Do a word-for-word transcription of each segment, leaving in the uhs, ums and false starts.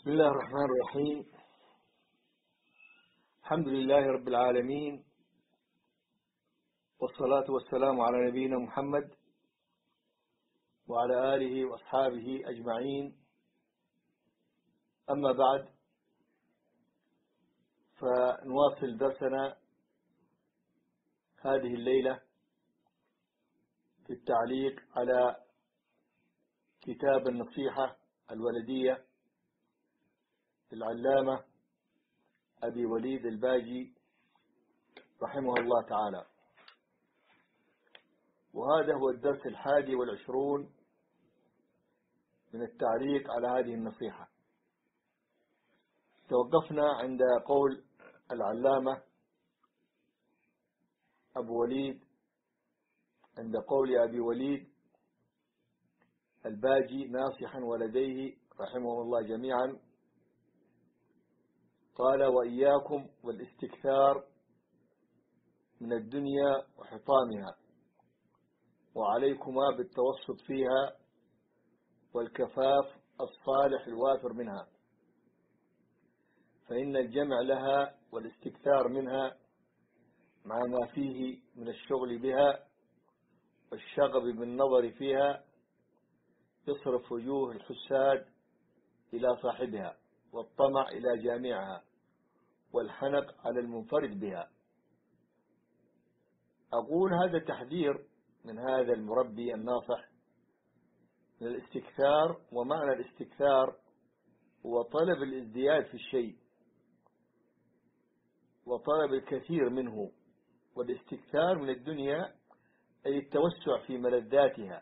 بسم الله الرحمن الرحيم. الحمد لله رب العالمين، والصلاة والسلام على نبينا محمد وعلى آله وأصحابه أجمعين. أما بعد، فنواصل درسنا هذه الليلة في التعليق على كتاب النصيحة الولدية للعلامة أبي وليد الباجي رحمه الله تعالى، وهذا هو الدرس الحادي والعشرون من التعليق على هذه النصيحة. توقفنا عند قول العلامة أبو وليد عند قول أبي وليد الباجي ناصحا ولديه رحمه الله جميعا، قال: وإياكم والاستكثار من الدنيا وحطامها، وعليكما بالتوسط فيها والكفاف الصالح الوافر منها، فإن الجمع لها والاستكثار منها مع ما فيه من الشغل بها والشغب بالنظر فيها يصرف وجوه الحساد إلى صاحبها، والطمع إلى جامعها، والحنق على المنفرد بها. أقول هذا تحذير من هذا المربي الناصح من الاستكثار، ومعنى الاستكثار هو طلب الازدياد في الشيء وطلب الكثير منه، والاستكثار من الدنيا أي التوسع في ملذاتها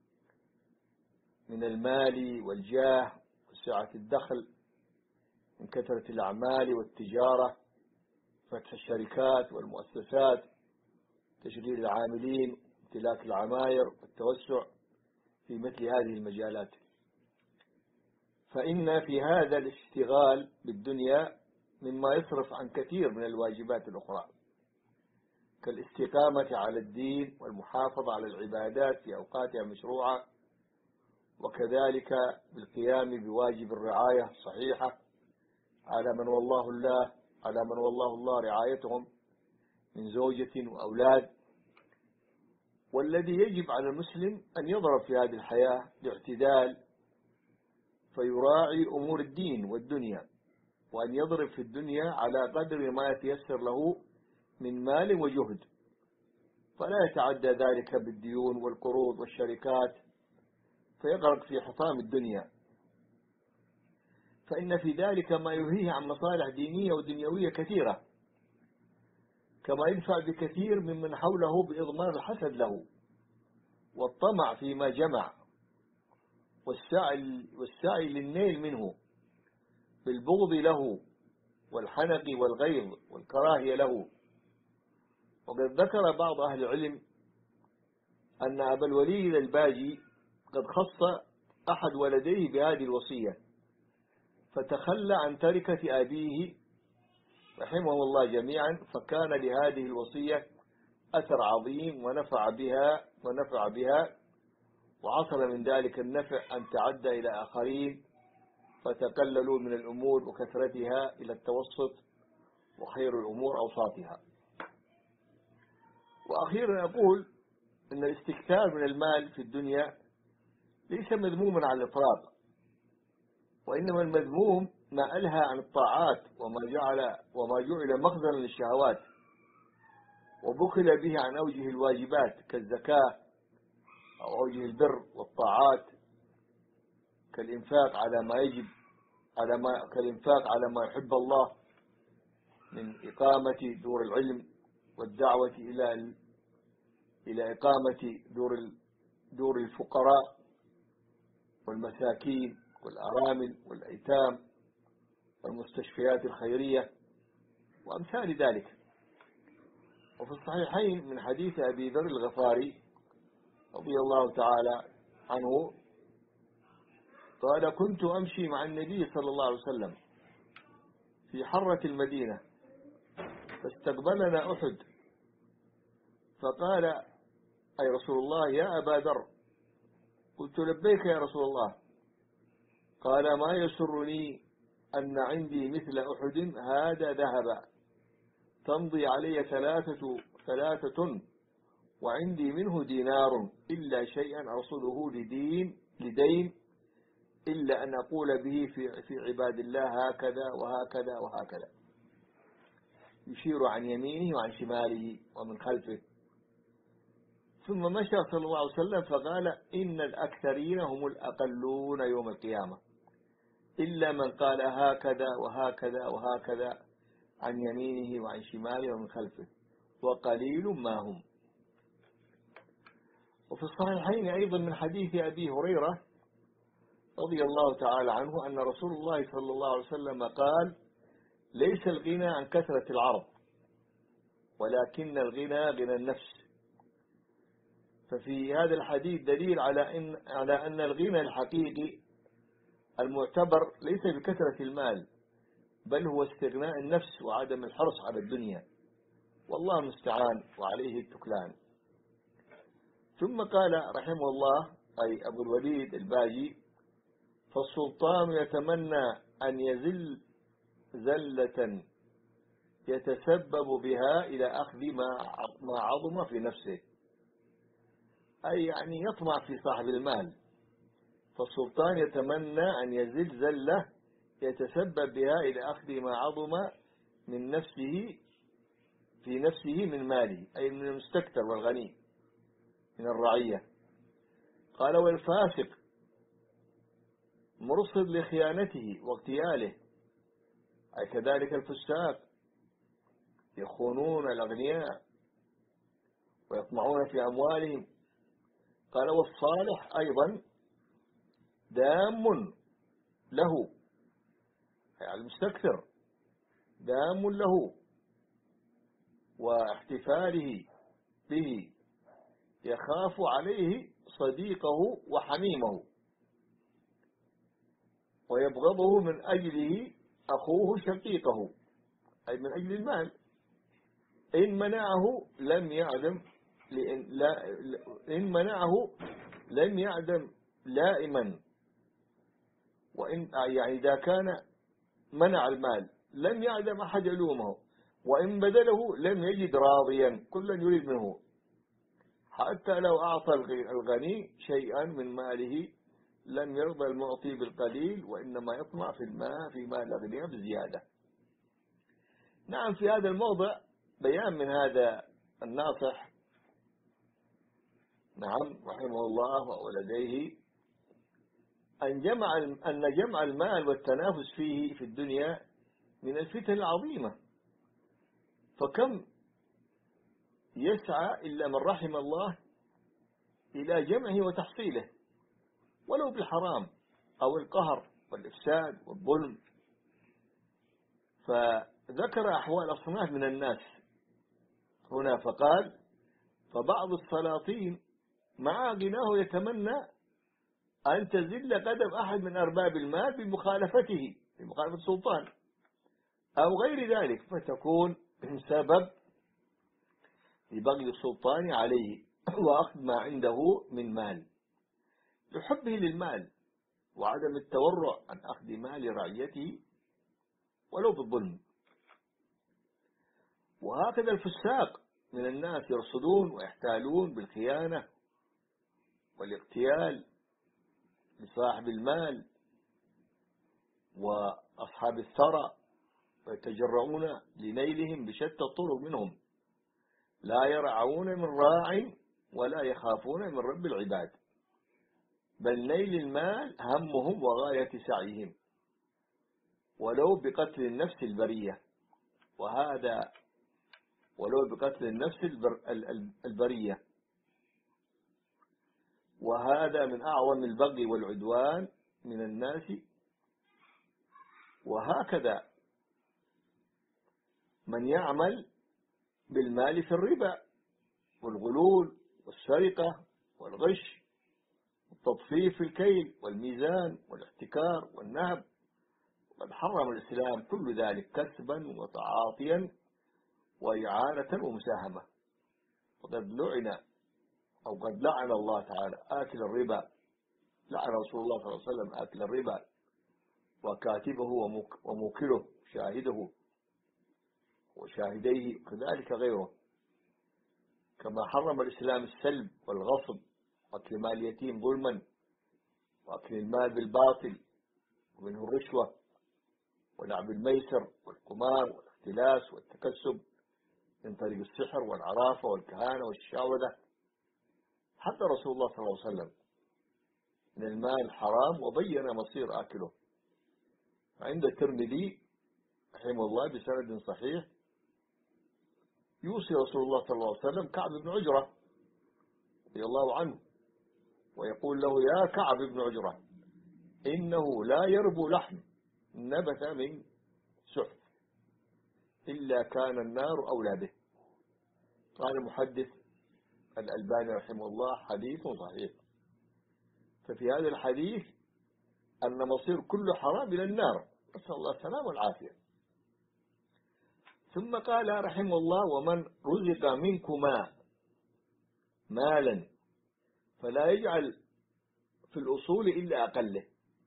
من المال والجاه وسعة الدخل، من كثرة الأعمال والتجارة، فتح الشركات والمؤسسات، تشغيل العاملين، امتلاك العماير، والتوسع في مثل هذه المجالات. فإن في هذا الاشتغال بالدنيا مما يصرف عن كثير من الواجبات الأخرى، كالاستقامة على الدين والمحافظة على العبادات في أوقاتها المشروعة، وكذلك بالقيام بواجب الرعاية الصحيحة على من والله الله على من والله الله رعايتهم من زوجة وأولاد. والذي يجب على المسلم أن يضرب في هذه الحياة باعتدال، فيراعي أمور الدين والدنيا، وأن يضرب في الدنيا على قدر ما يتيسر له من مال وجهد، فلا يتعدى ذلك بالديون والقروض والشركات فيغرق في حطام الدنيا، فإن في ذلك ما يلهيه عن مصالح دينية ودنيوية كثيرة، كما يدفع بكثير ممن حوله بإضمار الحسد له والطمع فيما جمع، والسعي, والسعي للنيل منه بالبغض له والحنق والغيظ والكراهية له. وقد ذكر بعض أهل العلم أن أبا الوليد الباجي قد خص أحد ولديه بهذه الوصية، فتخلى عن تركة أبيه رحمه الله جميعا، فكان لهذه الوصية أثر عظيم ونفع بها ونفع بها وعصر من ذلك النفع أن تعدى إلى آخرين، فتقللوا من الأمور وكثرتها إلى التوسط، وخير الأمور أوساطها. وأخيرا أقول أن الاستكثار من المال في الدنيا ليس مذموما على الإطلاق، وإنما المذموم ما ألهى عن الطاعات وما جعل وما جعل مخزنا للشهوات، وبخل به عن أوجه الواجبات كالزكاة أو أوجه البر والطاعات، كالإنفاق على ما يجب على ما كالإنفاق على ما يحب الله من إقامة دور العلم والدعوة إلى إلى إقامة دور دور الفقراء والمساكين والأرامل والأيتام والمستشفيات الخيرية وأمثال ذلك. وفي الصحيحين من حديث أبي ذر الغفاري رضي الله تعالى عنه قال: كنت أمشي مع النبي صلى الله عليه وسلم في حرة المدينة، فاستقبلنا أحد، فقال: أي رسول الله يا أبا ذر؟ قلت: لبيك يا رسول الله. قال: ما يسرني أن عندي مثل أحد هذا ذهب تمضي علي ثلاثة ثلاثة وعندي منه دينار إلا شيئا أرصده لدين لدين إلا أن أقول به في في عباد الله هكذا وهكذا وهكذا، يشير عن يمينه وعن شماله ومن خلفه. ثم مشى صلى الله عليه وسلم فقال إن الأكثرين هم الأقلون يوم القيامة إلا من قال هكذا وهكذا وهكذا عن يمينه وعن شماله ومن خلفه وقليل ما هم. وفي الصحيحين أيضا من حديث أبي هريرة رضي الله تعالى عنه أن رسول الله صلى الله عليه وسلم قال ليس الغنى عن كثرة العرض ولكن الغنى غنى النفس. ففي هذا الحديث دليل على أن على أن الغنى الحقيقي المعتبر ليس بكثرة المال بل هو استغناء النفس وعدم الحرص على الدنيا، والله المستعان وعليه التكلان. ثم قال رحمه الله أي أبو الوليد الباجي فالسلطان يتمنى أن يزل زلة يتسبب بها إلى أخذ ما عظم في نفسه، أي يعني يطمع في صاحب المال. فالسلطان يتمنى أن يزل زلة يتسبب بها إلى أخذ ما عظم من نفسه في نفسه من ماله، أي من المستكثر والغني من الرعية. قال والفاسق مرصد لخيانته واغتياله، أي كذلك الفساق يخونون الأغنياء ويطمعون في أموالهم. قال والصالح أيضا دام له، أي المستكثر دام له واحتفاله به يخاف عليه صديقه وحميمه ويبغضه من أجله أخوه شقيقه، أي من أجل المال. إن منعه لم يعدم لإن, لا إن منعه لم يعدم لائما، وإن يعني إذا كان منع المال لم يعدم أحد يلومه، وإن بدله لم يجد راضيا كلا يريد منه، حتى لو أعطى الغني شيئا من ماله لم يرضى المعطي بالقليل وإنما يطمع في الماء في مال الأغنياء بزيادة. نعم، في هذا الموضع بيان من هذا الناصح نعم رحمه الله وولديه أن جمع أن جمع المال والتنافس فيه في الدنيا من الفتن العظيمة، فكم يسعى إلا من رحم الله إلى جمعه وتحصيله ولو بالحرام أو القهر والإفساد والظلم. فذكر أحوال أصناف من الناس هنا فقال فبعض السلاطين مع غناه يتمنى أن تزل قدم أحد من أرباب المال بمخالفته بمخالفة السلطان أو غير ذلك، فتكون سبب لبغي السلطان عليه وأخذ ما عنده من مال لحبه للمال وعدم التورع عن أخذ مال رعيته ولو بالظلم. وهكذا الفساق من الناس يرصدون ويحتالون بالخيانة والاغتيال لصاحب المال وأصحاب الثرى ويتجرؤون لنيلهم بشتى الطرق منهم، لا يرعون من راع ولا يخافون من رب العباد، بل نيل المال همهم وغاية سعيهم ولو بقتل النفس البرية، وهذا ولو بقتل النفس البر البرية وهذا من أعظم البغي والعدوان من الناس. وهكذا من يعمل بالمال في الربا والغلول والسرقة والغش والتطفيف في الكيل والميزان والاحتكار والنهب، قد حرم الإسلام كل ذلك كسبا وتعاطيا وإعانة ومساهمة. وقد لعن أو قد لعن الله تعالى آكل الربا، لعن رسول الله صلى الله عليه وسلم آكل الربا وكاتبه وموكله شاهده وشاهديه كذلك غيره. كما حرم الإسلام السلب والغصب وأكل مال اليتيم ظلما وأكل المال بالباطل ومنه الرشوة ولعب الميسر والقمار والاختلاس والتكسب من طريق السحر والعرافة والكهانة والشعوذة. حتى رسول الله صلى الله عليه وسلم من المال حرام وبين مصير آكله. عند الترمذي رحمه الله بسند صحيح يوصي رسول الله صلى الله عليه وسلم كعب بن عجرة رضي الله عنه ويقول له: يا كعب بن عجرة، إنه لا يربو لحم نبت من سحت إلا كان النار أولى به. قال المحدث الألباني رحمه الله: حديث صحيح. ففي هذا الحديث أن مصير كل حرام إلى النار، نسأل الله السلامة والعافية. ثم قال رحمه الله: ومن رزق منكما مالا فلا يجعل في الأصول إلا أقله،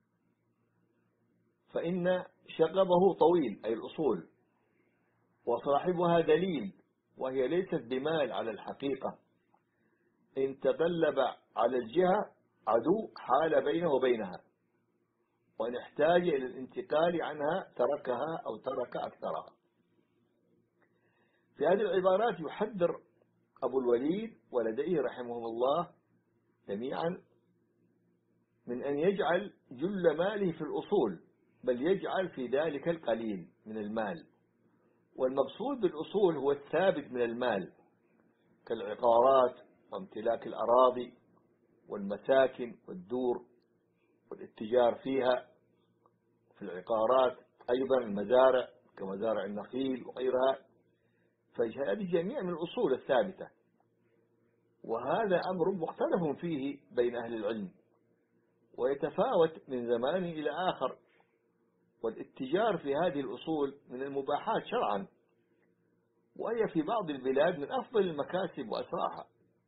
فإن شغبه طويل أي الأصول، وصاحبها دليل وهي ليست بمال على الحقيقة، إن تغلب على الجهة عدو حال بينه وبينها، وإن احتاج إلى الانتقال عنها تركها أو ترك أكثرها. في هذه العبارات يحذر أبو الوليد ولديه رحمهم الله جميعا من أن يجعل جل ماله في الأصول، بل يجعل في ذلك القليل من المال. والمقصود بالأصول هو الثابت من المال كالعقارات وامتلاك الأراضي والمساكن والدور والاتجار فيها. في العقارات أيضا المزارع كمزارع النخيل وغيرها، فهذه جميع من الأصول الثابتة. وهذا أمر مختلف فيه بين أهل العلم ويتفاوت من زمان إلى آخر. والاتجار في هذه الأصول من المباحات شرعا، وهي في بعض البلاد من أفضل المكاسب وأسرعها.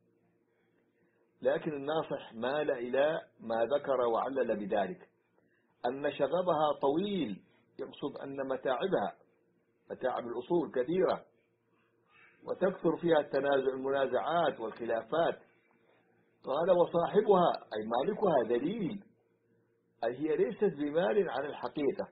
لكن الناصح مال إلى ما ذكر وعلل بذلك أن شغبها طويل، يقصد أن متاعبها متاعب الأصول كثيرة وتكثر فيها التنازع المنازعات والخلافات. قال: وصاحبها أي مالكها دليل، أي هي ليست بمال على الحقيقة،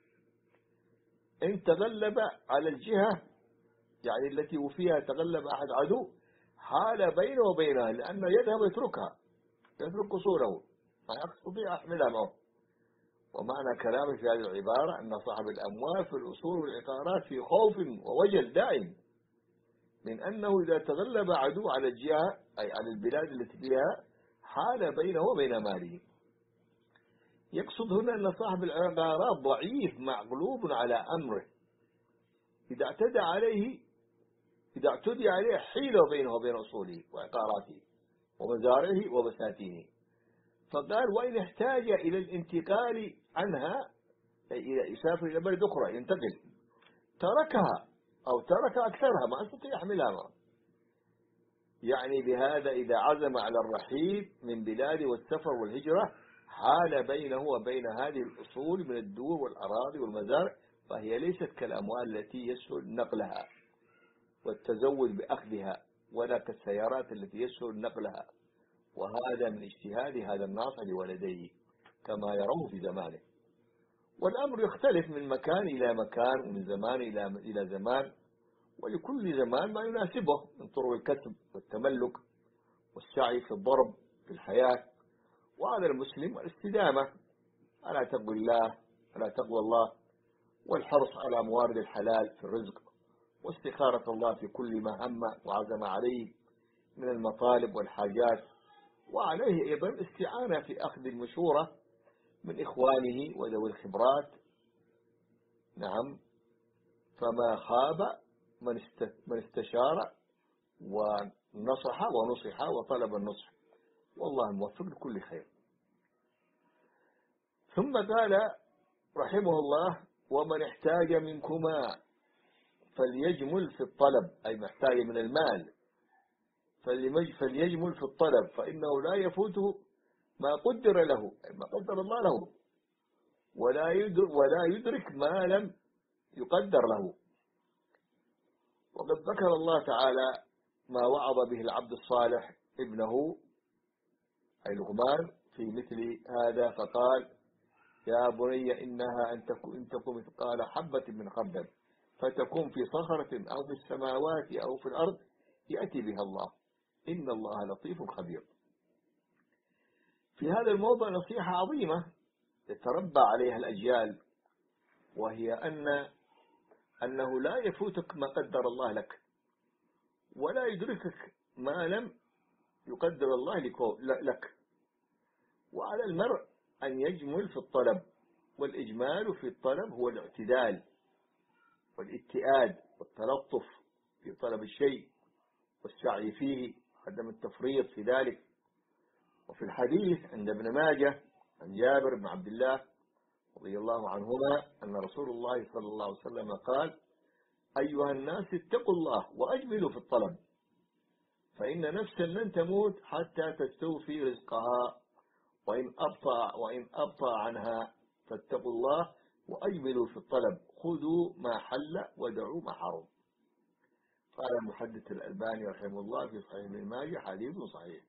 إن تغلب على الجهة يعني التي وفيها تغلب أحد عدو حال بينه وبينها، لأنه يذهب يتركها يترك أصوله ما يستطيع أحملها معه. ومعنى كلامه في هذه العبارة أن صاحب الأموال في الأصول والعقارات في خوف ووجل دائم من أنه إذا تغلب عدو على الجهة أي على البلاد التي فيها حال بينه وبين ماله. يقصد هنا أن صاحب العقارات ضعيف مغلوب على أمره، إذا اعتدى عليه إذا اعتدي عليه حيل بينه وبين أصوله وعقاراته ومزارعه وبساتينه. فقال: وإن احتاج إلى الانتقال عنها أي إلى يسافر إلى بلد أخرى ينتقل تركها أو ترك أكثرها ما يستطيع يحملها معه. يعني بهذا إذا عزم على الرحيل من بلاده والسفر والهجرة حال بينه وبين هذه الأصول من الدور والأراضي والمزارع، فهي ليست كالأموال التي يسهل نقلها والتزود بأخذها، ولا كالسيارات التي يسهل نقلها. وهذا من اجتهاد هذا الناصح لولديه كما يرون في زمانه. والأمر يختلف من مكان إلى مكان ومن زمان إلى إلى زمان، ولكل زمان ما يناسبه من طرق الكسب والتملك والسعي في الضرب في الحياة. وعلى المسلم الاستدامة على تقوى الله على تقوى الله والحرص على موارد الحلال في الرزق، واستخارة الله في كل ما هم وعزم عليه من المطالب والحاجات. وعليه أيضا استعانة في أخذ المشورة من إخوانه وذوي الخبرات. نعم، فما خاب من استشار ونصح ونصح وطلب النصح، والله الموفق لكل خير. ثم قال رحمه الله: ومن احتاج منكما فليجمل في الطلب، أي محتاج من المال فليجمل في الطلب، فإنه لا يفوته ما قدر له أي ما قدر الله له، ولا يدرك, ولا يدرك ما لم يقدر له. وقد ذكر الله تعالى ما وعظ به العبد الصالح ابنه أي لقمان في مثل هذا، فقال: يا بني إنها أن تكن مثقال حبة من خردل فتكون في صخرة أو في السماوات أو في الأرض يأتي بها الله إن الله لطيف خبير. في هذا الموضوع نصيحة عظيمة يتربى عليها الأجيال، وهي أن أنه لا يفوتك ما قدر الله لك، ولا يدركك ما لم يقدر الله لك. وعلى المرء أن يجمل في الطلب، والإجمال في الطلب هو الاعتدال والاتئاد والتلطف في طلب الشيء والسعي فيه، عدم التفريط في ذلك. وفي الحديث عند ابن ماجه عن جابر بن عبد الله رضي الله عنهما أن رسول الله صلى الله عليه وسلم قال: أيها الناس اتقوا الله وأجملوا في الطلب، فإن نفسا لن تموت حتى تستوفي رزقها، وإن أبطأ, وإن أبطأ عنها فاتقوا الله وأجملوا في الطلب، خذوا ما حل ودعوا ما حرم. قال المحدث الألباني رحمه الله في صحيح ابن ماجه: حديث صحيح.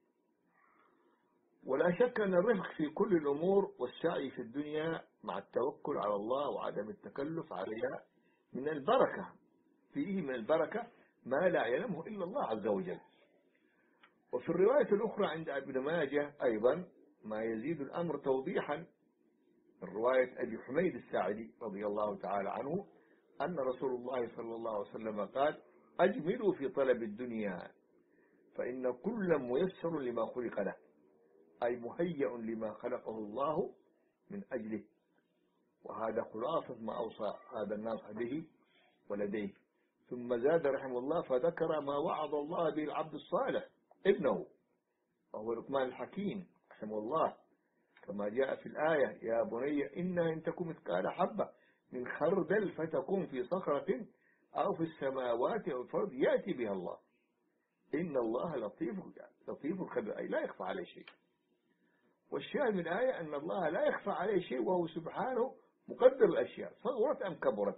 ولا شك أن الرفق في كل الأمور والسعي في الدنيا مع التوكل على الله وعدم التكلف عليها من البركة، فيه من البركة ما لا يعلمه إلا الله عز وجل. وفي الرواية الأخرى عند ابن ماجه أيضا ما يزيد الأمر توضيحا من رواية أبي حميد الساعدي رضي الله تعالى عنه أن رسول الله صلى الله عليه وسلم قال: أجملوا في طلب الدنيا فإن كل ميسر لما خلق له، أي مهيأ لما خلقه الله من أجله. وهذا خلاصة ما أوصى هذا الناصح به ولديه. ثم زاد رحمه الله فذكر ما وعظ الله به العبد الصالح ابنه وهو لقمان الحكيم رحمه الله، كما جاء في الآية: يا بني إنها إن تكن مثقال حبة من خردل فتكون في صخرة أو في السماوات أو في الأرض يأتي بها الله إن الله لطيف لطيف خبير، أي لا يخفى عليه شيء. والشاهد من الآية أن الله لا يخفى عليه شيء، وهو سبحانه مقدر الأشياء صغرت أم كبرت.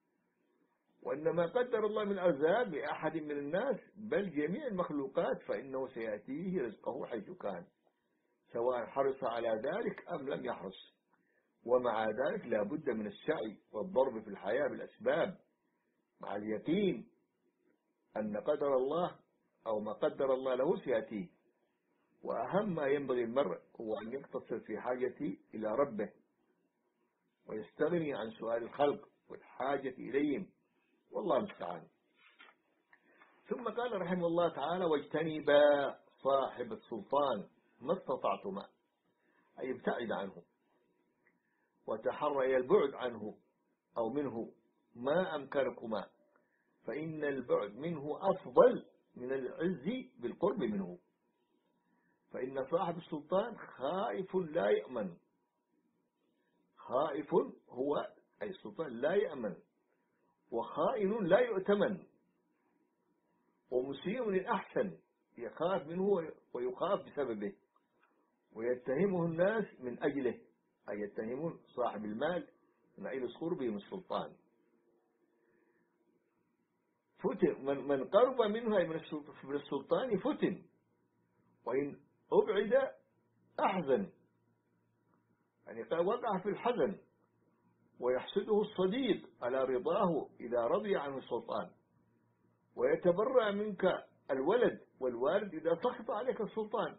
وإنما قدر الله من أرزاق لأحد من الناس بل جميع المخلوقات فإنه سيأتيه رزقه حيث كان، سواء حرص على ذلك أم لم يحرص. ومع ذلك لا بد من السعي والضرب في الحياة بالأسباب مع اليقين أن قدر الله أو ما قدر الله له سيأتيه. وأهم ما ينبغي المرء هو أن يقتصر في حاجته إلى ربه ويستغني عن سؤال الخلق والحاجة إليهم، والله المستعان. ثم قال رحمه الله تعالى: واجتنبا صاحب السلطان ما استطعتما، أي ابتعد عنه وتحريا البعد عنه أو منه ما أمكنكما، فإن البعد منه أفضل من العز بالقرب منه. فإن صاحب السلطان خائف لا يأمن، خائف هو أي السلطان لا يأمن، وخائن لا يؤتمن، ومسيء للأحسن يخاف منه ويخاف بسببه، ويتهمه الناس من أجله، أي يتهمون صاحب المال من أجل قربه من السلطان. فتن من, من قرب منه من السلطان فتن، وإن أبعد أحزن، يعني وقع في الحزن، ويحسده الصديق على رضاه إذا رضي عنه السلطان، ويتبرأ منك الولد والوالد إذا سخط عليك السلطان،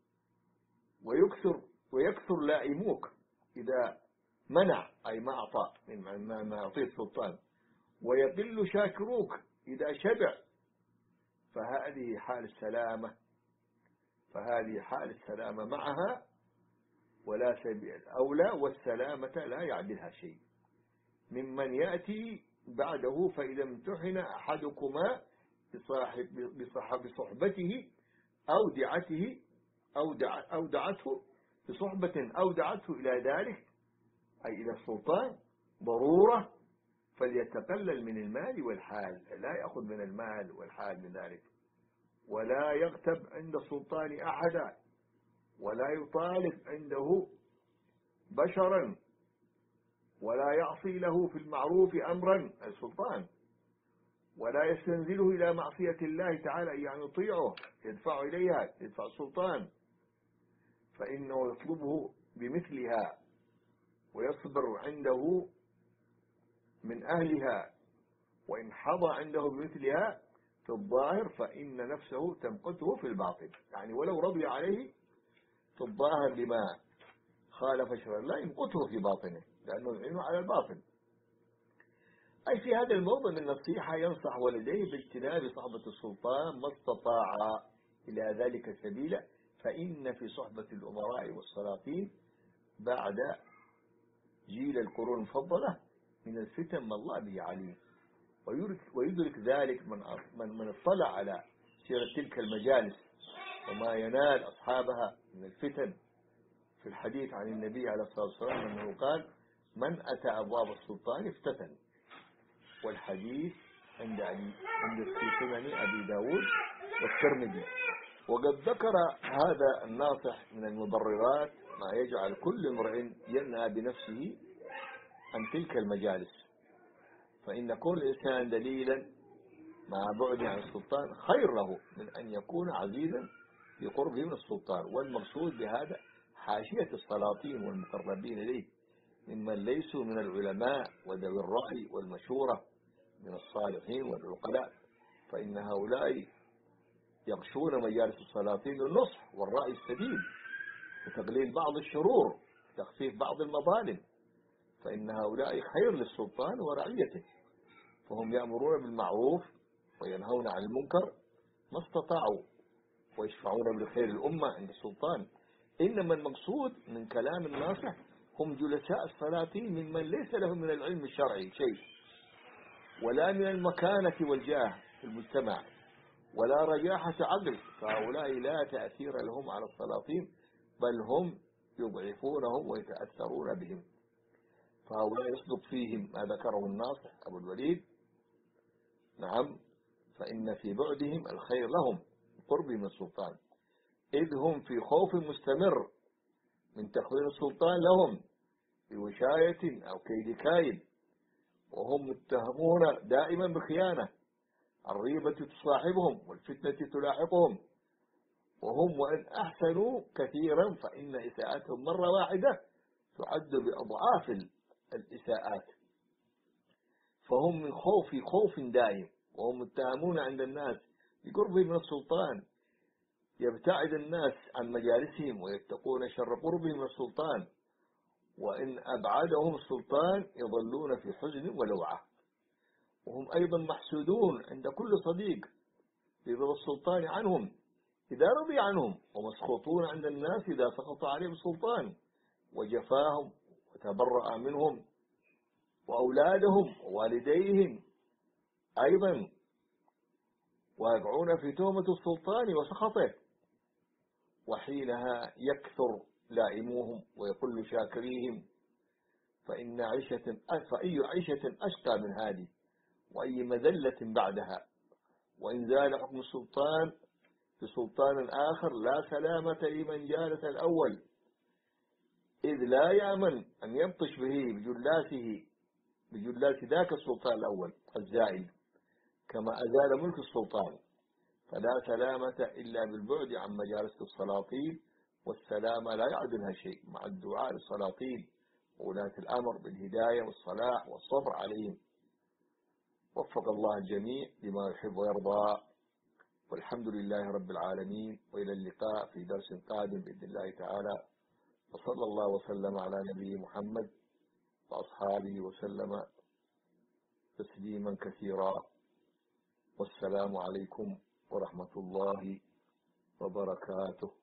ويكثر ويكثر لائموك إذا منع أي ما أعطى من ما أعطيه السلطان، ويقل شاكروك إذا شبع. فهذه حال السلامة فهذه حال السلامة معها ولا سبيل أولى، والسلامة لا يعدلها شيء ممن يأتي بعده. فإذا امتحن أحدكما بصاحب بصاحب بصحبته أو دعته أو دع أو دعته بصحبة أو دعته إلى ذلك أي إلى السلطان ضرورة، فليتقلل من المال والحال، لا يأخذ من المال والحال من ذلك، ولا يغتب عند السلطان أحدا، ولا يطالب عنده بشرا ولا يعصي له في المعروف أمرا السلطان، ولا يستنزله إلى معصية الله تعالى، يعني يطيعه يدفع إليها، يدفع السلطان، فإنه يطلبه بمثلها ويصبر عنده من أهلها، وإن حظى عنده بمثلها في الظاهر فإن نفسه تمقته في الباطن، يعني ولو رضي عليه في الظاهر بما خالف شرع الله يمقته في باطنه، لأنه يعينه على الباطن. أي في هذا الموضع من النصيحة ينصح والديه باجتناب صحبة السلطان ما استطاع إلى ذلك سبيلا، فإن في صحبة الأمراء والسلاطين بعد جيل القرون المفضلة من الفتن ما الله به عليم، ويدرك ذلك من من من اطلع على سيرة تلك المجالس وما ينال أصحابها من الفتن. في الحديث عن النبي عليه الصلاة والسلام أنه قال: من أتى أبواب السلطان افتتن، والحديث عند علي عند في سنن أبي داود والترمذي. وقد ذكر هذا الناصح من المبررات ما يجعل كل امرئ ينهى بنفسه عن تلك المجالس، فإن كل إنسان دليلا مع بعده عن السلطان خير له من أن يكون عزيزا في قربه من السلطان. والمقصود بهذا حاشية السلاطين والمقربين إليه ممن ليسوا من العلماء وذوي الرأي والمشورة من الصالحين والعقلاء، فإن هؤلاء يغشون مجالس السلاطين للنصح والرأي السديد وتقليل بعض الشرور وتخفيف بعض المظالم، فإن هؤلاء خير للسلطان ورعيته، فهم يأمرون بالمعروف وينهون عن المنكر ما استطاعوا ويشفعون بخير الأمة عند السلطان. إنما المقصود من كلام الناصح هم جلساء السلاطين ممن ليس لهم من العلم الشرعي شيء، ولا من المكانة والجاه في المجتمع، ولا رجاحة عقل، فهؤلاء لا تأثير لهم على السلاطين، بل هم يضعفونهم ويتأثرون بهم. فهؤلاء يصدق فيهم ما ذكره الناصح أبو الوليد، نعم، فإن في بعدهم الخير لهم قرب من السلطان، إذ هم في خوف مستمر من تخوين السلطان لهم بوشاية أو كيد كايد، وهم متهمون دائما بخيانة، الريبة تصاحبهم والفتنة تلاحقهم، وهم وإن أحسنوا كثيرا فإن إساءتهم مرة واحدة تعد بأضعاف الإساءات، فهم من خوف خوف دائم، وهم متهمون عند الناس بقربهم من السلطان، يبتعد الناس عن مجالسهم ويتقون شر قربهم من السلطان، وإن أبعدهم السلطان يظلون في حزن ولوعة، وهم أيضا محسودون عند كل صديق برضا السلطان عنهم إذا رضي عنهم، ومسخوطون عند الناس إذا سقط عليهم السلطان وجفاهم وتبرأ منهم، وأولادهم ووالديهم أيضا واقعون في تهمة السلطان وسخطه، وحينها يكثر لائموهم ويقل شاكريهم، فإن عيشة فأي عيشة أشقى من هذه، وأي مذلة بعدها، وإن زال حكم السلطان بسلطان آخر لا سلامة لمن جالس الأول، إذ لا يأمن أن يبطش به بجلاسه بجلاس ذاك السلطان الأول الزائل، كما أزال ملك السلطان، فلا سلامة إلا بالبعد عن مجالس السلاطين، والسلامة لا يعدلها شيء مع الدعاء للسلاطين وولاة الأمر بالهداية والصلاح والصبر عليهم. وفق الله الجميع لما يحب ويرضى، والحمد لله رب العالمين، وإلى اللقاء في درس قادم بإذن الله تعالى، وصلى الله وسلم على نبي محمد وأصحابه وسلم تسليما كثيرا، والسلام عليكم ورحمة الله وبركاته.